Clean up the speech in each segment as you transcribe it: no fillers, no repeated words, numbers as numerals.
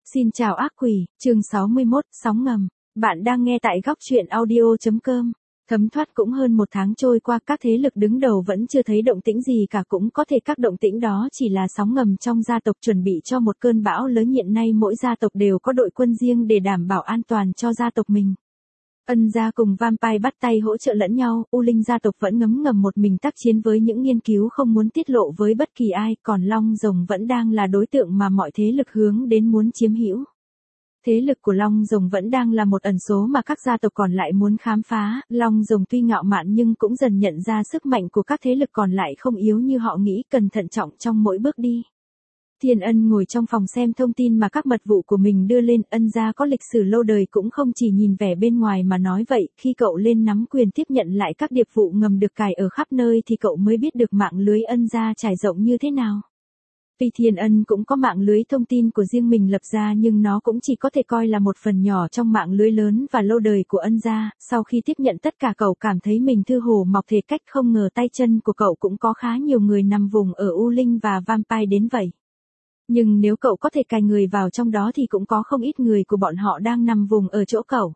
Xin chào ác quỷ, chương 61, sóng ngầm. Bạn đang nghe tại góc truyện audio.com. Thấm thoát cũng hơn một tháng trôi qua, các thế lực đứng đầu vẫn chưa thấy động tĩnh gì cả, cũng có thể các động tĩnh đó chỉ là sóng ngầm trong gia tộc chuẩn bị cho một cơn bão lớn. Hiện nay mỗi gia tộc đều có đội quân riêng để đảm bảo an toàn cho gia tộc mình. Ân gia cùng Vampire bắt tay hỗ trợ lẫn nhau, U Linh gia tộc vẫn ngấm ngầm một mình tác chiến với những nghiên cứu không muốn tiết lộ với bất kỳ ai, còn Long Rồng vẫn đang là đối tượng mà mọi thế lực hướng đến muốn chiếm hữu. Thế lực của Long Rồng vẫn đang là một ẩn số mà các gia tộc còn lại muốn khám phá. Long Rồng tuy ngạo mạn nhưng cũng dần nhận ra sức mạnh của các thế lực còn lại không yếu như họ nghĩ, cần thận trọng trong mỗi bước đi. Thiên Ân ngồi trong phòng xem thông tin mà các mật vụ của mình đưa lên. Ân gia có lịch sử lâu đời cũng không chỉ nhìn vẻ bên ngoài mà nói vậy, khi cậu lên nắm quyền tiếp nhận lại các điệp vụ ngầm được cài ở khắp nơi thì cậu mới biết được mạng lưới Ân gia trải rộng như thế nào. Tuy Thiên Ân cũng có mạng lưới thông tin của riêng mình lập ra nhưng nó cũng chỉ có thể coi là một phần nhỏ trong mạng lưới lớn và lâu đời của Ân gia. Sau khi tiếp nhận tất cả cậu cảm thấy mình thư hồ mọc thể cách, không ngờ tay chân của cậu cũng có khá nhiều người nằm vùng ở U Linh và Vampire đến vậy. Nhưng nếu cậu có thể cài người vào trong đó thì cũng có không ít người của bọn họ đang nằm vùng ở chỗ cậu.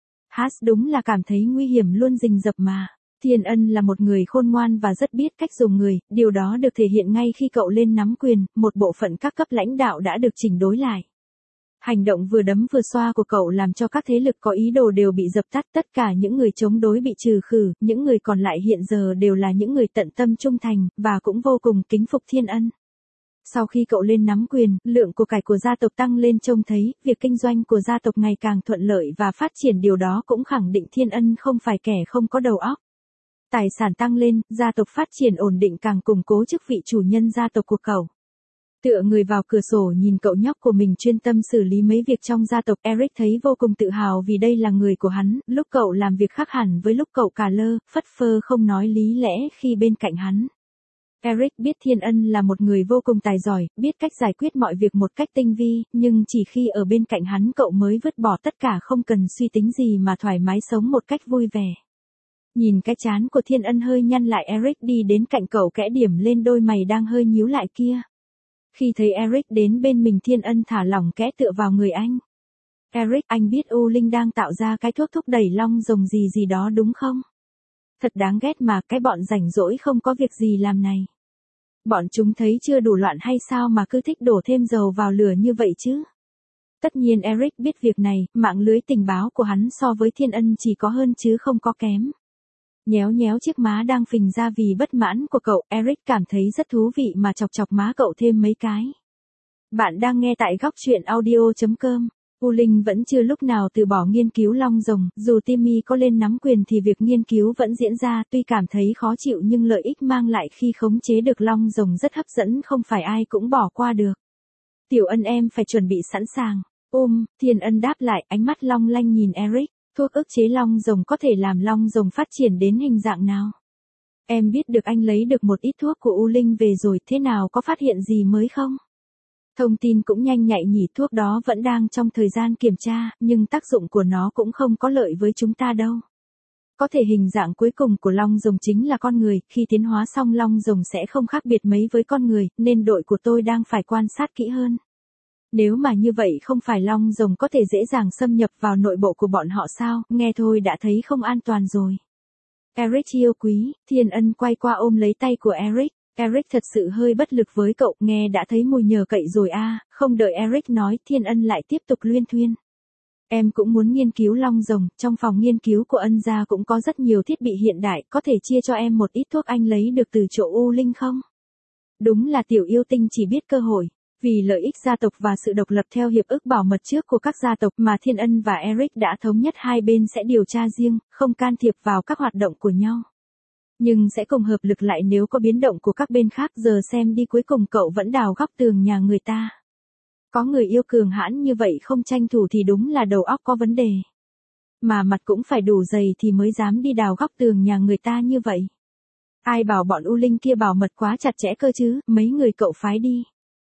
Đúng là cảm thấy nguy hiểm luôn rình rập mà. Thiên Ân là một người khôn ngoan và rất biết cách dùng người, điều đó được thể hiện ngay khi cậu lên nắm quyền, một bộ phận các cấp lãnh đạo đã được chỉnh đối lại. Hành động vừa đấm vừa xoa của cậu làm cho các thế lực có ý đồ đều bị dập tắt, tất cả những người chống đối bị trừ khử, những người còn lại hiện giờ đều là những người tận tâm trung thành, và cũng vô cùng kính phục Thiên Ân. Sau khi cậu lên nắm quyền, lượng của cải của gia tộc tăng lên, trông thấy việc kinh doanh của gia tộc ngày càng thuận lợi và phát triển, điều đó cũng khẳng định Thiên Ân không phải kẻ không có đầu óc. Tài sản tăng lên, gia tộc phát triển ổn định càng củng cố chức vị chủ nhân gia tộc của cậu. Tựa người vào cửa sổ nhìn cậu nhóc của mình chuyên tâm xử lý mấy việc trong gia tộc, Eric thấy vô cùng tự hào vì đây là người của hắn. Lúc cậu làm việc khác hẳn với lúc cậu cà lơ, phất phơ không nói lý lẽ khi bên cạnh hắn. Eric biết Thiên Ân là một người vô cùng tài giỏi, biết cách giải quyết mọi việc một cách tinh vi, nhưng chỉ khi ở bên cạnh hắn cậu mới vứt bỏ tất cả, không cần suy tính gì mà thoải mái sống một cách vui vẻ. Nhìn cái trán của Thiên Ân hơi nhăn lại, Eric đi đến cạnh cậu kẽ điểm lên đôi mày đang hơi nhíu lại kia. Khi thấy Eric đến bên mình, Thiên Ân thả lỏng kẽ tựa vào người anh. Eric, anh biết U Linh đang tạo ra cái thuốc thúc đẩy Long Rồng gì đó đúng không? Thật đáng ghét mà, cái bọn rảnh rỗi không có việc gì làm này. Bọn chúng thấy chưa đủ loạn hay sao mà cứ thích đổ thêm dầu vào lửa như vậy chứ? Tất nhiên Eric biết việc này, mạng lưới tình báo của hắn so với Thiên Ân chỉ có hơn chứ không có kém. Nhéo nhéo chiếc má đang phình ra vì bất mãn của cậu, Eric cảm thấy rất thú vị mà chọc chọc má cậu thêm mấy cái. Bạn đang nghe tại góc truyện audio.com. U Linh vẫn chưa lúc nào từ bỏ nghiên cứu Long Rồng, dù Timmy có lên nắm quyền thì việc nghiên cứu vẫn diễn ra, tuy cảm thấy khó chịu nhưng lợi ích mang lại khi khống chế được Long Rồng rất hấp dẫn, không phải ai cũng bỏ qua được. Tiểu Ân, em phải chuẩn bị sẵn sàng. Thiên Ân đáp lại, ánh mắt long lanh nhìn Eric. Thuốc ức chế Long Rồng có thể làm Long Rồng phát triển đến hình dạng nào? Em biết được anh lấy được một ít thuốc của U Linh về rồi, thế nào, có phát hiện gì mới không? Thông tin cũng nhanh nhạy nhỉ, thuốc đó vẫn đang trong thời gian kiểm tra, nhưng tác dụng của nó cũng không có lợi với chúng ta đâu. Có thể hình dạng cuối cùng của Long Rồng chính là con người, khi tiến hóa xong Long Rồng sẽ không khác biệt mấy với con người, nên đội của tôi đang phải quan sát kỹ hơn. Nếu mà như vậy không phải Long Rồng có thể dễ dàng xâm nhập vào nội bộ của bọn họ sao, nghe thôi đã thấy không an toàn rồi. Eric yêu quý, Thiên Ân quay qua ôm lấy tay của Eric. Eric thật sự hơi bất lực với cậu, nghe đã thấy mùi nhờ cậy rồi à. Không đợi Eric nói, Thiên Ân lại tiếp tục luyên thuyên. Em cũng muốn nghiên cứu Long Rồng, trong phòng nghiên cứu của Ân gia cũng có rất nhiều thiết bị hiện đại, có thể chia cho em một ít thuốc anh lấy được từ chỗ U Linh không? Đúng là tiểu yêu tinh chỉ biết cơ hội. Vì lợi ích gia tộc và sự độc lập theo hiệp ước bảo mật trước của các gia tộc mà Thiên Ân và Eric đã thống nhất, hai bên sẽ điều tra riêng, không can thiệp vào các hoạt động của nhau. Nhưng sẽ cùng hợp lực lại nếu có biến động của các bên khác. Giờ xem đi, cuối cùng cậu vẫn đào góc tường nhà người ta. Có người yêu cường hãn như vậy không tranh thủ thì đúng là đầu óc có vấn đề. Mà mặt cũng phải đủ dày thì mới dám đi đào góc tường nhà người ta như vậy. Ai bảo bọn U Linh kia bảo mật quá chặt chẽ cơ chứ, mấy người cậu phái đi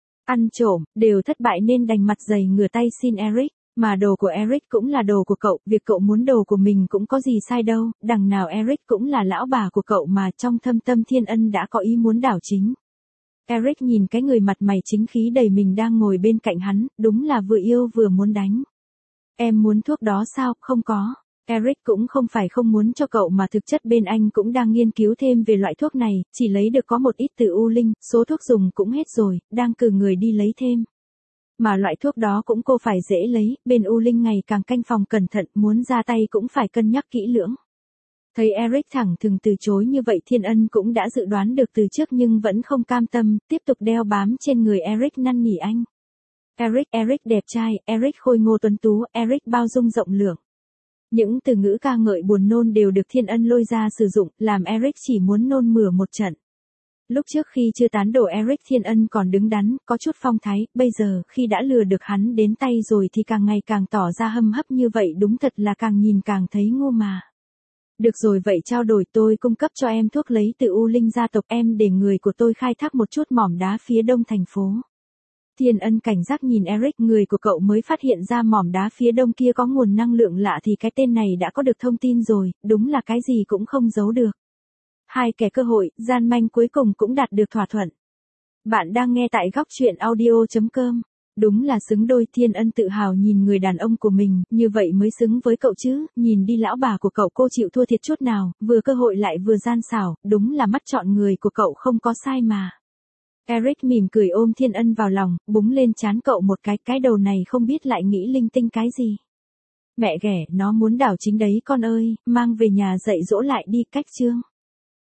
ăn trộm, đều thất bại nên đành mặt dày ngửa tay xin Eric, mà đồ của Eric cũng là đồ của cậu, việc cậu muốn đồ của mình cũng có gì sai đâu, đằng nào Eric cũng là lão bà của cậu mà. Trong thâm tâm Thiên Ân đã có ý muốn đảo chính. Eric nhìn cái người mặt mày chính khí đầy mình đang ngồi bên cạnh hắn, đúng là vừa yêu vừa muốn đánh. Em muốn thuốc đó sao? Không có. Eric cũng không phải không muốn cho cậu mà thực chất bên anh cũng đang nghiên cứu thêm về loại thuốc này, chỉ lấy được có một ít từ U Linh, số thuốc dùng cũng hết rồi, đang cử người đi lấy thêm. Mà loại thuốc đó cũng cô phải dễ lấy, bên U Linh ngày càng canh phòng cẩn thận, muốn ra tay cũng phải cân nhắc kỹ lưỡng. Thấy Eric thẳng thừng từ chối như vậy Thiên Ân cũng đã dự đoán được từ trước nhưng vẫn không cam tâm, tiếp tục đeo bám trên người Eric năn nỉ anh. Eric đẹp trai, Eric khôi ngô tuấn tú, Eric bao dung rộng lượng. Những từ ngữ ca ngợi buồn nôn đều được Thiên Ân lôi ra sử dụng, làm Eric chỉ muốn nôn mửa một trận. Lúc trước khi chưa tán đổ Eric Thiên Ân còn đứng đắn, có chút phong thái, bây giờ khi đã lừa được hắn đến tay rồi thì càng ngày càng tỏ ra hâm hấp như vậy đúng thật là càng nhìn càng thấy ngu mà. Được rồi vậy trao đổi tôi cung cấp cho em thuốc lấy từ U Linh gia tộc em để người của tôi khai thác một chút mỏm đá phía đông thành phố. Thiên Ân cảnh giác nhìn Eric, người của cậu mới phát hiện ra mỏm đá phía đông kia có nguồn năng lượng lạ thì cái tên này đã có được thông tin rồi, đúng là cái gì cũng không giấu được. Hai kẻ cơ hội, gian manh cuối cùng cũng đạt được thỏa thuận. Bạn đang nghe tại góc truyện audio.com. Đúng là xứng đôi. Thiên Ân tự hào nhìn người đàn ông của mình, như vậy mới xứng với cậu chứ, nhìn đi lão bà của cậu cô chịu thua thiệt chút nào, vừa cơ hội lại vừa gian xảo, đúng là mắt chọn người của cậu không có sai mà. Eric mỉm cười ôm Thiên Ân vào lòng, búng lên trán cậu một cái đầu này không biết lại nghĩ linh tinh cái gì. Mẹ ghẻ, nó muốn đảo chính đấy con ơi, mang về nhà dạy dỗ lại đi. Cách chương